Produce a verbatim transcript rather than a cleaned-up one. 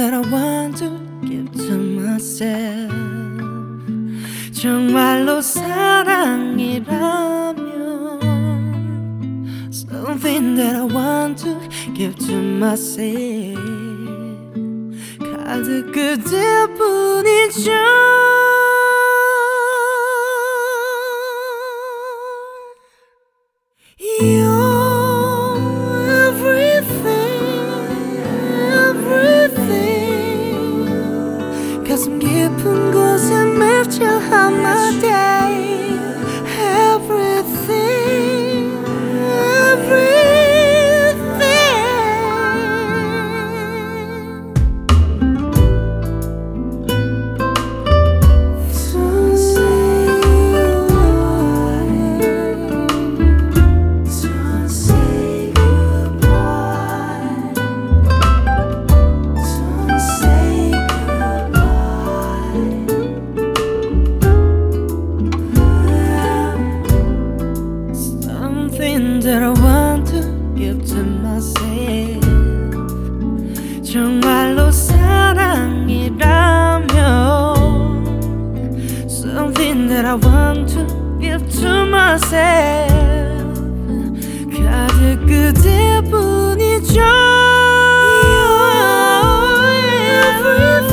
that I want to give to myself. 정말로 사랑이라면 something that I want to give to myself. 가득 그대뿐이죠. You're everything, everything. 가슴 깊은 곳에 맺혀한 my day. Everything, everything. Don't say goodbye. Don't say goodbye. Don't say goodbye. Something that I want to give to myself. 정말로 사랑이라면 something that I want to give to myself. 가득 그대뿐이죠. You're everything.